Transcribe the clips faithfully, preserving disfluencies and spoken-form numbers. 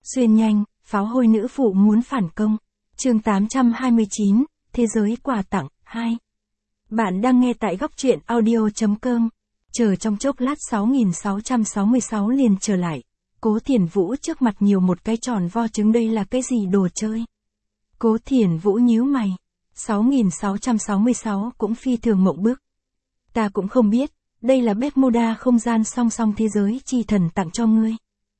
Xuyên nhanh, pháo hôi nữ phụ muốn phản công. Chương tám trăm hai mươi chín, Thế giới quà tặng, hai. Bạn đang nghe tại góc truyện audio chấm com. Chờ trong chốc lát sáu nghìn sáu trăm sáu mươi sáu liền trở lại. Cố Thiển Vũ trước mặt nhiều một cái tròn vo trứng, đây là cái gì đồ chơi? Cố Thiển Vũ nhíu mày. sáu nghìn sáu trăm sáu mươi sáu cũng phi thường mộng bức. Ta cũng không biết, đây là Bermuda không gian song song thế giới chi thần tặng cho ngươi.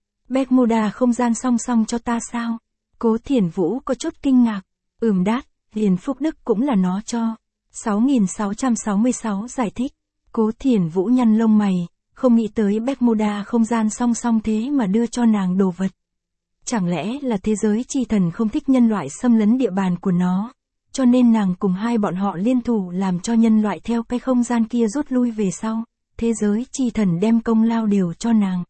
Bermuda không gian song song cho ta sao? Cố Thiển Vũ có chút kinh ngạc. Ừm đát, liền Phúc Đức cũng là nó cho. sáu nghìn sáu trăm sáu mươi sáu giải thích. Cố Thiển Vũ nhăn lông mày, không nghĩ tới Bermuda không gian song song thế mà đưa cho nàng đồ vật. Chẳng lẽ là thế giới chi thần không thích nhân loại xâm lấn địa bàn của nó, cho nên nàng cùng hai bọn họ liên thủ làm cho nhân loại theo cái không gian kia rút lui về sau, thế giới chi thần đem công lao đều cho nàng.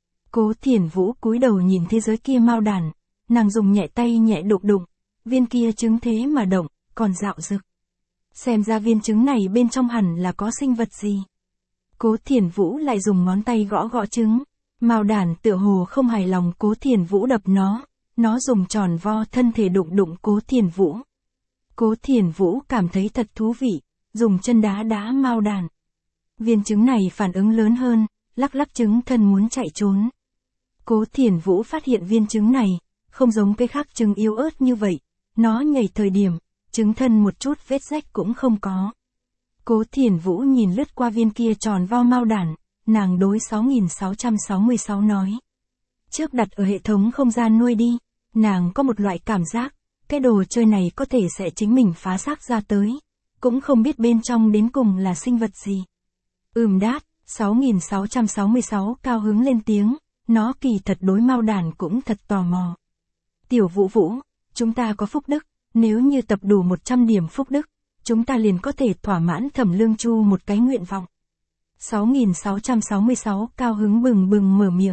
Cố Thiển Vũ cúi đầu nhìn thế giới kia mau đàn, nàng dùng nhẹ tay nhẹ đụng đụng, viên kia trứng thế mà động, còn dạo rực. Xem ra viên trứng này bên trong hẳn là có sinh vật gì. Cố Thiển Vũ lại dùng ngón tay gõ gõ trứng, mao đàn tựa hồ không hài lòng Cố Thiển Vũ đập nó, nó dùng tròn vo thân thể đụng đụng Cố Thiển Vũ. Cố Thiển Vũ cảm thấy thật thú vị, dùng chân đá đá mao đàn. Viên trứng này phản ứng lớn hơn, lắc lắc trứng thân muốn chạy trốn. Cố Thiển Vũ phát hiện viên trứng này, không giống cái khác trứng yếu ớt như vậy, nó nhảy thời điểm, trứng thân một chút vết rách cũng không có. Cố Thiển Vũ nhìn lướt qua viên kia tròn vo mao đàn, nàng đối sáu nghìn sáu trăm sáu mươi sáu nói. Trước đặt ở hệ thống không gian nuôi đi, nàng có một loại cảm giác, cái đồ chơi này có thể sẽ chính mình phá xác ra tới, cũng không biết bên trong đến cùng là sinh vật gì. Ừm đát, sáu nghìn sáu trăm sáu mươi sáu cao hứng lên tiếng, nó kỳ thật đối mao đàn cũng thật tò mò. Tiểu Vũ Vũ, chúng ta có phúc đức, nếu như tập đủ một trăm điểm phúc đức, chúng ta liền có thể thỏa mãn Thẩm Lương Chu một cái nguyện vọng. sáu nghìn sáu trăm sáu mươi sáu cao hứng bừng bừng mở miệng.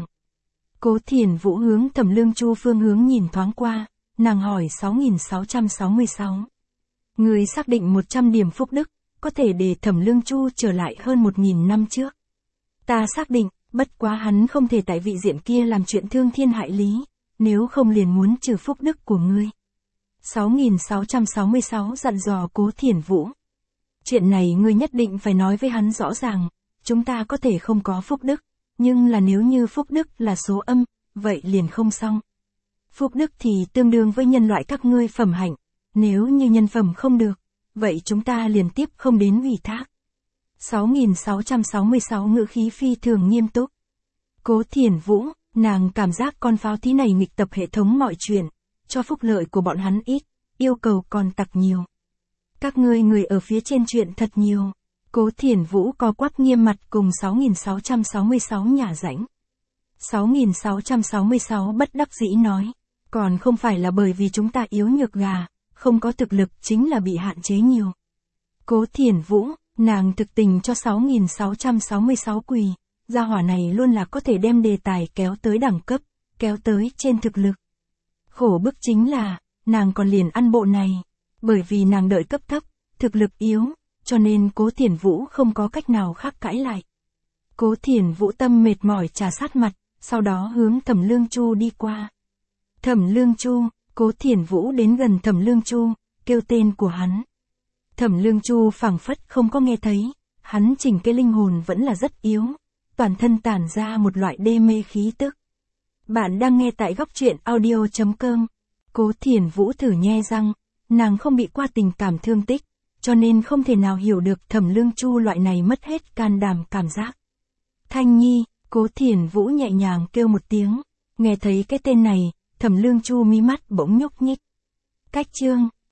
Cố Thiển Vũ hướng Thẩm Lương Chu phương hướng nhìn thoáng qua, nàng hỏi sáu nghìn sáu trăm sáu mươi sáu. Người xác định một trăm điểm phúc đức, có thể để Thẩm Lương Chu trở lại hơn một nghìn năm trước. Ta xác định, bất quá hắn không thể tại vị diện kia làm chuyện thương thiên hại lý, nếu không liền muốn trừ phúc đức của ngươi. sáu nghìn sáu trăm sáu mươi sáu dặn dò Cố Thiển Vũ. Chuyện này ngươi nhất định phải nói với hắn rõ ràng, chúng ta có thể không có phúc đức, nhưng là nếu như phúc đức là số âm, vậy liền không xong. Phúc đức thì tương đương với nhân loại các ngươi phẩm hạnh, nếu như nhân phẩm không được, vậy chúng ta liền tiếp không đến ủy thác. sáu nghìn sáu trăm sáu mươi sáu ngữ khí phi thường nghiêm túc. Cố Thiển Vũ, nàng cảm giác con pháo thí này nghịch tập hệ thống mọi chuyện, cho phúc lợi của bọn hắn ít, yêu cầu còn tặc nhiều. Các ngươi người ở phía trên chuyện thật nhiều. Cố Thiển Vũ co quắp nghiêm mặt cùng sáu nghìn sáu trăm sáu mươi sáu nhả rãnh. sáu nghìn sáu trăm sáu mươi sáu bất đắc dĩ nói, còn không phải là bởi vì chúng ta yếu nhược gà, không có thực lực, chính là bị hạn chế nhiều. Cố Thiển Vũ, nàng thực tình cho sáu nghìn sáu trăm sáu mươi sáu quỳ, gia hỏa này luôn là có thể đem đề tài kéo tới đẳng cấp, kéo tới trên thực lực. Khổ bức chính là, nàng còn liền ăn bộ này, bởi vì nàng đợi cấp thấp, thực lực yếu, cho nên Cố Thiển Vũ không có cách nào khác cãi lại. Cố Thiển Vũ tâm mệt mỏi trà sát mặt, sau đó hướng Thẩm Lương Chu đi qua. Thẩm Lương Chu, Cố Thiển Vũ đến gần Thẩm Lương Chu, kêu tên của hắn. Thẩm Lương Chu phảng phất không có nghe thấy, hắn chỉnh cái linh hồn vẫn là rất yếu, toàn thân tản ra một loại đê mê khí tức. Bạn đang nghe tại góc truyện audio chấm com. Cố Thiển Vũ thử nhe răng, nàng không bị qua tình cảm thương tích, cho nên không thể nào hiểu được Thẩm Lương Chu loại này mất hết can đảm cảm giác. Thanh Nhi, Cố Thiển Vũ nhẹ nhàng kêu một tiếng, nghe thấy cái tên này, Thẩm Lương Chu mí mắt bỗng nhúc nhích. Cách chương